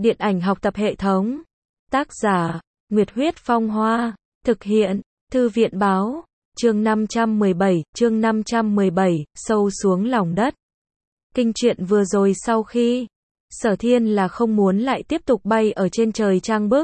Điện ảnh học tập hệ thống. Tác giả, Nguyệt Huyết Phong Hoa. Thực hiện, Thư viện Báo. Chương 517, sâu xuống lòng đất. Kinh truyện vừa rồi sau khi Sở Thiên là không muốn lại tiếp tục bay ở trên trời trang bức.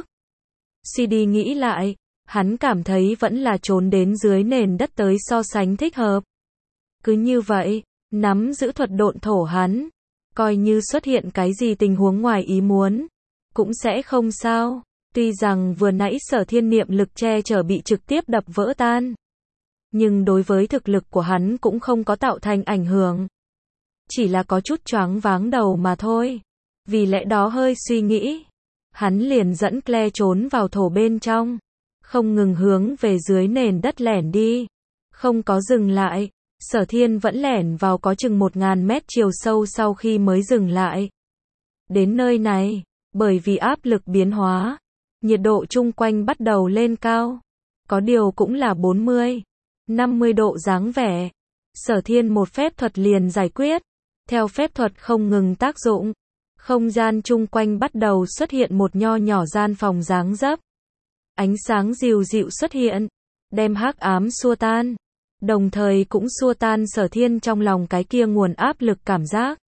CD nghĩ lại, hắn cảm thấy vẫn là trốn đến dưới nền đất tới so sánh thích hợp. Cứ như vậy, nắm giữ thuật độn thổ hắn, coi như xuất hiện cái gì tình huống ngoài ý muốn, cũng sẽ không sao. Tuy rằng vừa nãy Sở Thiên niệm lực che chở bị trực tiếp đập vỡ tan, nhưng đối với thực lực của hắn cũng không có tạo thành ảnh hưởng. Chỉ là có chút choáng váng đầu mà thôi. Vì lẽ đó hơi suy nghĩ, hắn liền dẫn Claire trốn vào thổ bên trong, không ngừng hướng về dưới nền đất lẻn đi, không có dừng lại. Sở Thiên vẫn lẻn vào có chừng 1000 mét chiều sâu sau khi mới dừng lại. Đến nơi này, bởi vì áp lực biến hóa, nhiệt độ chung quanh bắt đầu lên cao. Có điều cũng là 40, 50 độ dáng vẻ. Sở Thiên một phép thuật liền giải quyết. Theo phép thuật không ngừng tác dụng, không gian chung quanh bắt đầu xuất hiện một nho nhỏ gian phòng dáng dấp. Ánh sáng dịu dịu xuất hiện, đem hắc ám xua tan, đồng thời cũng xua tan Sở Thiên trong lòng cái kia nguồn áp lực cảm giác.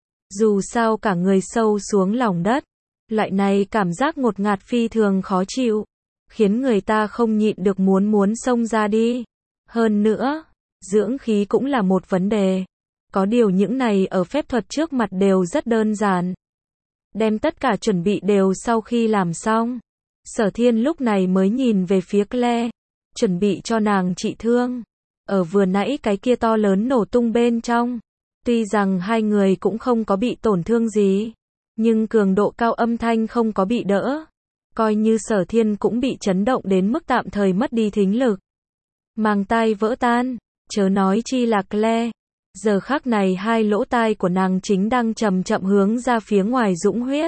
Dù sao cả người sâu xuống lòng đất, loại này cảm giác ngột ngạt phi thường khó chịu, khiến người ta không nhịn được muốn xông ra đi. Hơn nữa, dưỡng khí cũng là một vấn đề. Có điều những này ở phép thuật trước mặt đều rất đơn giản. Đem tất cả chuẩn bị đều sau khi làm xong, Sở Thiên lúc này mới nhìn về phía Claire, chuẩn bị cho nàng trị thương. Ở vừa nãy cái kia to lớn nổ tung bên trong, tuy rằng hai người cũng không có bị tổn thương gì, nhưng cường độ cao âm thanh không có bị đỡ. Coi như Sở Thiên cũng bị chấn động đến mức tạm thời mất đi thính lực. Màng tai vỡ tan, chớ nói chi là Claire. Giờ khắc này hai lỗ tai của nàng chính đang chậm chậm hướng ra phía ngoài dũng huyết.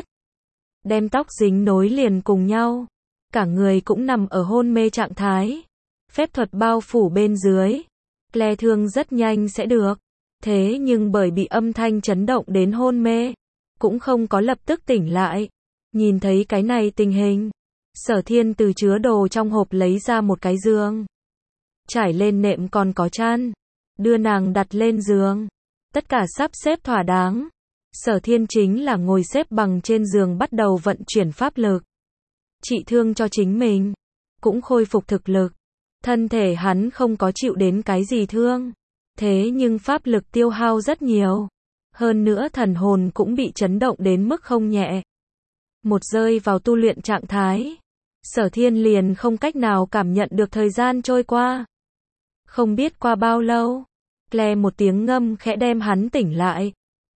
Đem tóc dính nối liền cùng nhau. Cả người cũng nằm ở hôn mê trạng thái. Phép thuật bao phủ bên dưới. Claire thương rất nhanh sẽ được. Thế nhưng bởi bị âm thanh chấn động đến hôn mê, cũng không có lập tức tỉnh lại. Nhìn thấy cái này tình hình, Sở Thiên từ chứa đồ trong hộp lấy ra một cái giường. Trải lên nệm còn có chăn. Đưa nàng đặt lên giường. Tất cả sắp xếp thỏa đáng. Sở Thiên chính là ngồi xếp bằng trên giường bắt đầu vận chuyển pháp lực. Trị thương cho chính mình. Cũng khôi phục thực lực. Thân thể hắn không có chịu đến cái gì thương. Thế nhưng pháp lực tiêu hao rất nhiều. Hơn nữa thần hồn cũng bị chấn động đến mức không nhẹ. Một rơi vào tu luyện trạng thái, Sở Thiên liền không cách nào cảm nhận được thời gian trôi qua. Không biết qua bao lâu, Claire một tiếng ngâm khẽ đem hắn tỉnh lại.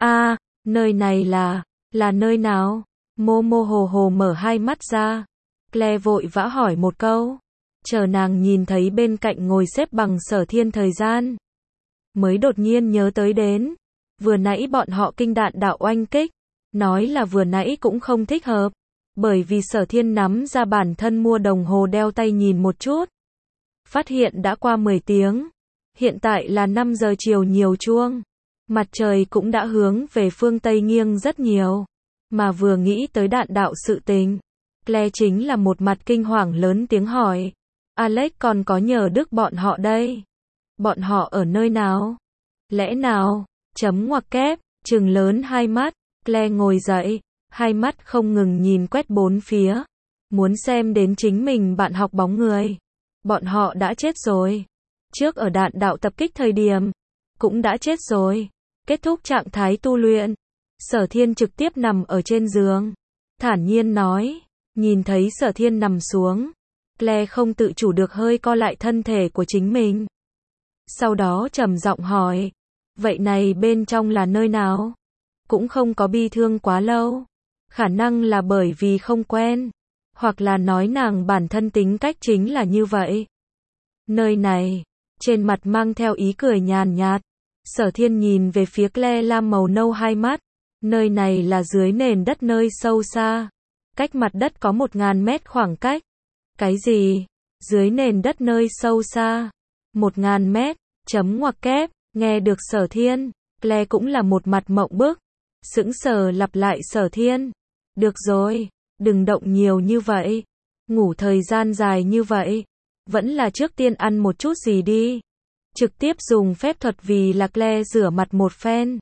Nơi này là nơi nào? Mơ mơ hồ hồ mở hai mắt ra. Claire vội vã hỏi một câu. Chờ nàng nhìn thấy bên cạnh ngồi xếp bằng Sở Thiên thời gian, mới đột nhiên nhớ tới đến. Vừa nãy bọn họ kinh đạn đạo oanh kích. Nói là vừa nãy cũng không thích hợp. Bởi vì Sở Thiên nắm ra bản thân mua đồng hồ đeo tay nhìn một chút. Phát hiện đã qua 10 tiếng. Hiện tại là 5 giờ chiều nhiều chuông. Mặt trời cũng đã hướng về phương Tây nghiêng rất nhiều. Mà vừa nghĩ tới đạn đạo sự tình, Claire chính là một mặt kinh hoàng lớn tiếng hỏi. Alex còn có nhờ Đức bọn họ đây. Bọn họ ở nơi nào? Lẽ nào? Chấm ngoặc kép, trừng lớn hai mắt. Claire ngồi dậy, hai mắt không ngừng nhìn quét bốn phía. Muốn xem đến chính mình bạn học bóng người. Bọn họ đã chết rồi. Trước ở đạn đạo tập kích thời điểm, cũng đã chết rồi. Kết thúc trạng thái tu luyện, Sở Thiên trực tiếp nằm ở trên giường. Thản nhiên nói, nhìn thấy Sở Thiên nằm xuống. Claire không tự chủ được hơi co lại thân thể của chính mình. Sau đó trầm giọng hỏi, vậy này bên trong là nơi nào? Cũng không có bi thương quá lâu. Khả năng là bởi vì không quen. Hoặc là nói nàng bản thân tính cách chính là như vậy. Nơi này, trên mặt mang theo ý cười nhàn nhạt. Sở Thiên nhìn về phía Claire lam màu nâu hai mắt. Nơi này là dưới nền đất nơi sâu xa. Cách mặt đất có 1000 mét khoảng cách. Cái gì? Dưới nền đất nơi sâu xa. 1000 mét, chấm ngoặc kép. Nghe được Sở Thiên, Claire cũng là một mặt mộng bức. Sững sờ lặp lại Sở Thiên. Được rồi, đừng động nhiều như vậy. Ngủ thời gian dài như vậy. Vẫn là trước tiên ăn một chút gì đi. Trực tiếp dùng phép thuật vì là Claire rửa mặt một phen.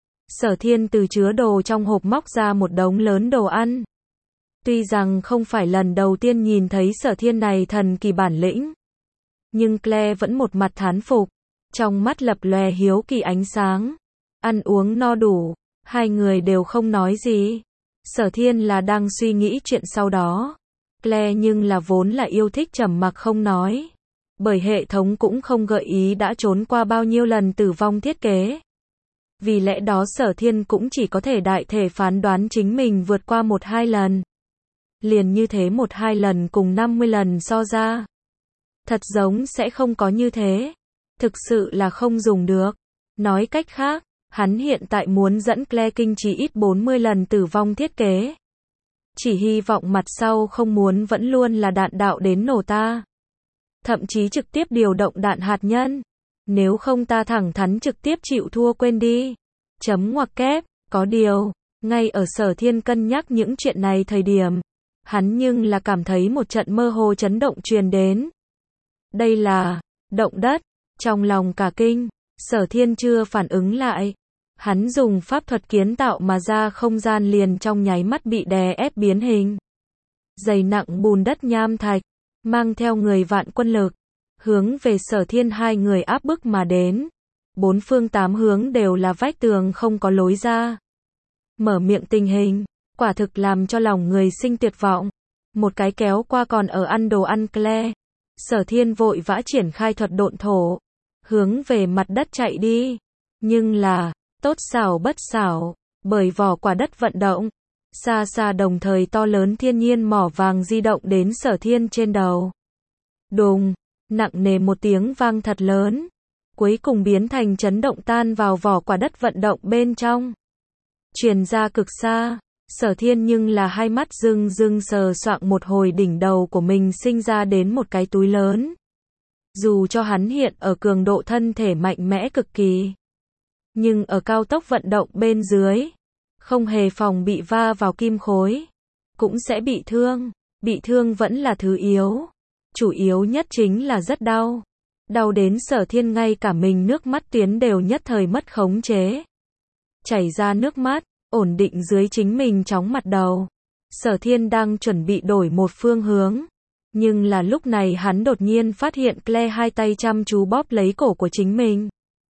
Sở Thiên từ chứa đồ trong hộp móc ra một đống lớn đồ ăn. Tuy rằng không phải lần đầu tiên nhìn thấy Sở Thiên này thần kỳ bản lĩnh, nhưng Claire vẫn một mặt thán phục, trong mắt lập lòe hiếu kỳ ánh sáng. Ăn uống no đủ, hai người đều không nói gì. Sở Thiên là đang suy nghĩ chuyện sau đó. Claire nhưng là vốn là yêu thích trầm mặc không nói. Bởi hệ thống cũng không gợi ý đã trốn qua bao nhiêu lần tử vong thiết kế. Vì lẽ đó Sở Thiên cũng chỉ có thể đại thể phán đoán chính mình vượt qua 1-2 lần. Liền như thế 1-2 lần cùng 50 lần so ra. Thật giống sẽ không có như thế. Thực sự là không dùng được. Nói cách khác, hắn hiện tại muốn dẫn Claire kinh chỉ ít 40 lần tử vong thiết kế. Chỉ hy vọng mặt sau không muốn vẫn luôn là đạn đạo đến nổ ta. Thậm chí trực tiếp điều động đạn hạt nhân. Nếu không ta thẳng thắn trực tiếp chịu thua quên đi. Chấm ngoặc kép, có điều, ngay ở Sở Thiên cân nhắc những chuyện này thời điểm, hắn nhưng là cảm thấy một trận mơ hồ chấn động truyền đến. Đây là động đất, trong lòng cả kinh, Sở Thiên chưa phản ứng lại. Hắn dùng pháp thuật kiến tạo mà ra không gian liền trong nháy mắt bị đè ép biến hình. Dày nặng bùn đất nham thạch, mang theo người vạn quân lực, hướng về Sở Thiên hai người áp bức mà đến. Bốn phương tám hướng đều là vách tường không có lối ra. Mở miệng tình hình, quả thực làm cho lòng người sinh tuyệt vọng. Một cái kéo qua còn ở ăn đồ ăn Claire. Sở Thiên vội vã triển khai thuật độn thổ, hướng về mặt đất chạy đi. Nhưng là, tốt xảo bất xảo, bởi vỏ quả đất vận động, xa xa đồng thời to lớn thiên nhiên mỏ vàng di động đến Sở Thiên trên đầu. Đùng, nặng nề một tiếng vang thật lớn, cuối cùng biến thành chấn động tan vào vỏ quả đất vận động bên trong. Truyền ra cực xa, Sở Thiên nhưng là hai mắt rưng rưng sờ soạng một hồi đỉnh đầu của mình sinh ra đến một cái túi lớn. Dù cho hắn hiện ở cường độ thân thể mạnh mẽ cực kỳ, nhưng ở cao tốc vận động bên dưới, không hề phòng bị va vào kim khối, cũng sẽ bị thương. Bị thương vẫn là thứ yếu. Chủ yếu nhất chính là rất đau. Đau đến Sở Thiên ngay cả mình nước mắt tuyến đều nhất thời mất khống chế. Chảy ra nước mắt, ổn định dưới chính mình chóng mặt đầu. Sở Thiên đang chuẩn bị đổi một phương hướng. Nhưng là lúc này hắn đột nhiên phát hiện Claire hai tay chăm chú bóp lấy cổ của chính mình.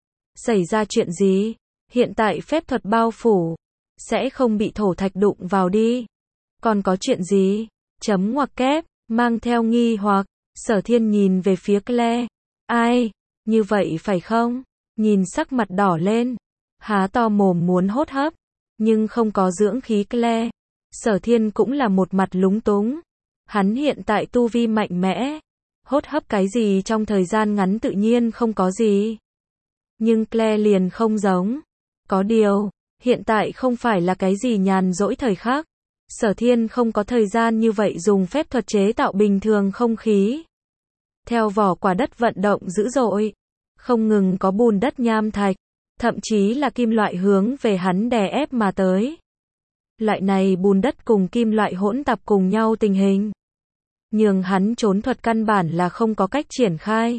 Xảy ra chuyện gì? Hiện tại phép thuật bao phủ, sẽ không bị thổ thạch đụng vào đi. Còn có chuyện gì? Chấm ngoặc kép, mang theo nghi hoặc, Sở Thiên nhìn về phía Claire. Ai? Như vậy phải không? Nhìn sắc mặt đỏ lên, há to mồm muốn hốt hấp, nhưng không có dưỡng khí Claire. Sở Thiên cũng là một mặt lúng túng. Hắn hiện tại tu vi mạnh mẽ, hốt hấp cái gì trong thời gian ngắn tự nhiên không có gì. Nhưng Claire liền không giống. Có điều, hiện tại không phải là cái gì nhàn rỗi thời khắc. Sở Thiên không có thời gian như vậy dùng phép thuật chế tạo bình thường không khí. Theo vỏ quả đất vận động dữ dội, không ngừng có bùn đất nham thạch, thậm chí là kim loại hướng về hắn đè ép mà tới. Loại này bùn đất cùng kim loại hỗn tạp cùng nhau tình hình, nhường hắn trốn thuật căn bản là không có cách triển khai.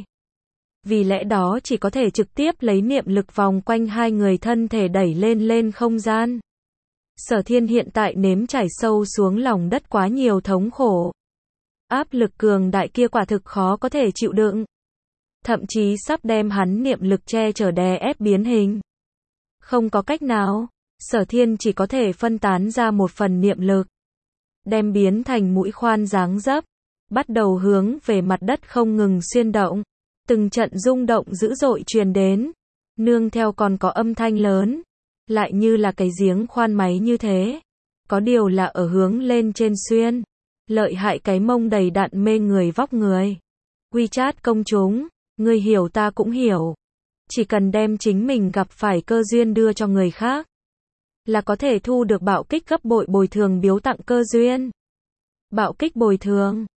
Vì lẽ đó chỉ có thể trực tiếp lấy niệm lực vòng quanh hai người thân thể đẩy lên không gian. Sở Thiên hiện tại nếm trải sâu xuống lòng đất quá nhiều thống khổ. Áp lực cường đại kia quả thực khó có thể chịu đựng. Thậm chí sắp đem hắn niệm lực che chở đè ép biến hình. Không có cách nào, Sở Thiên chỉ có thể phân tán ra một phần niệm lực, đem biến thành mũi khoan dáng dấp, bắt đầu hướng về mặt đất không ngừng xuyên động. Từng trận rung động dữ dội truyền đến, nương theo còn có âm thanh lớn, lại như là cái giếng khoan máy như thế. Có điều là ở hướng lên trên xuyên. Lợi hại cái mông đầy đặn mê người vóc người. WeChat công chúng, người hiểu ta cũng hiểu. Chỉ cần đem chính mình gặp phải cơ duyên đưa cho người khác, là có thể thu được bạo kích gấp bội bồi thường biếu tặng cơ duyên. Bạo kích bồi thường,